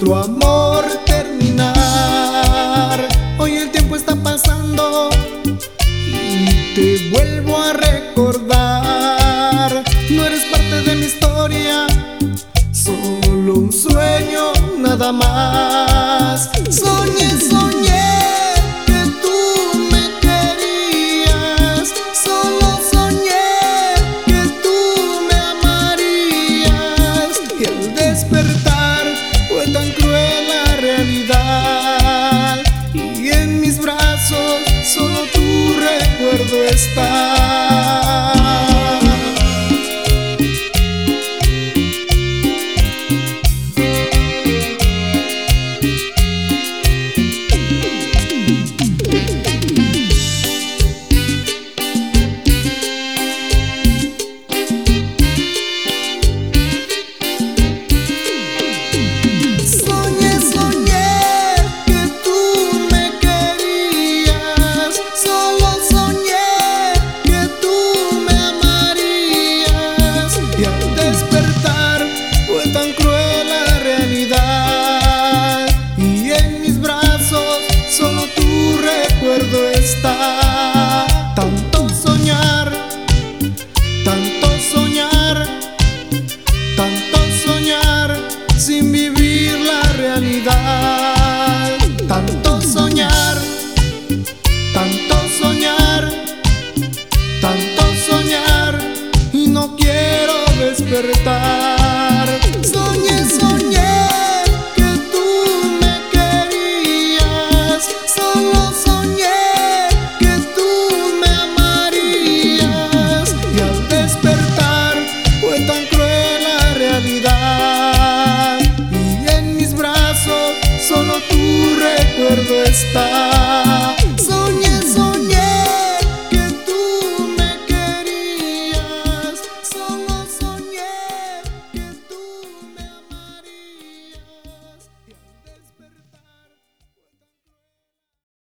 nuestro amor terminar. Hoy el tiempo está pasando y te vuelvo a recordar. No eres parte de mi historia, solo un sueño nada más. Soñé, soñé que tú me querías, solo soñé que tú me amarías. Y al despertar fue tan cruel la realidad, y en mis brazos solo tu recuerdo está. Está tanto soñar, tanto soñar, tanto soñar sin vivir la realidad. Tanto soñar, tanto soñar, tanto soñar y no quiero despertar.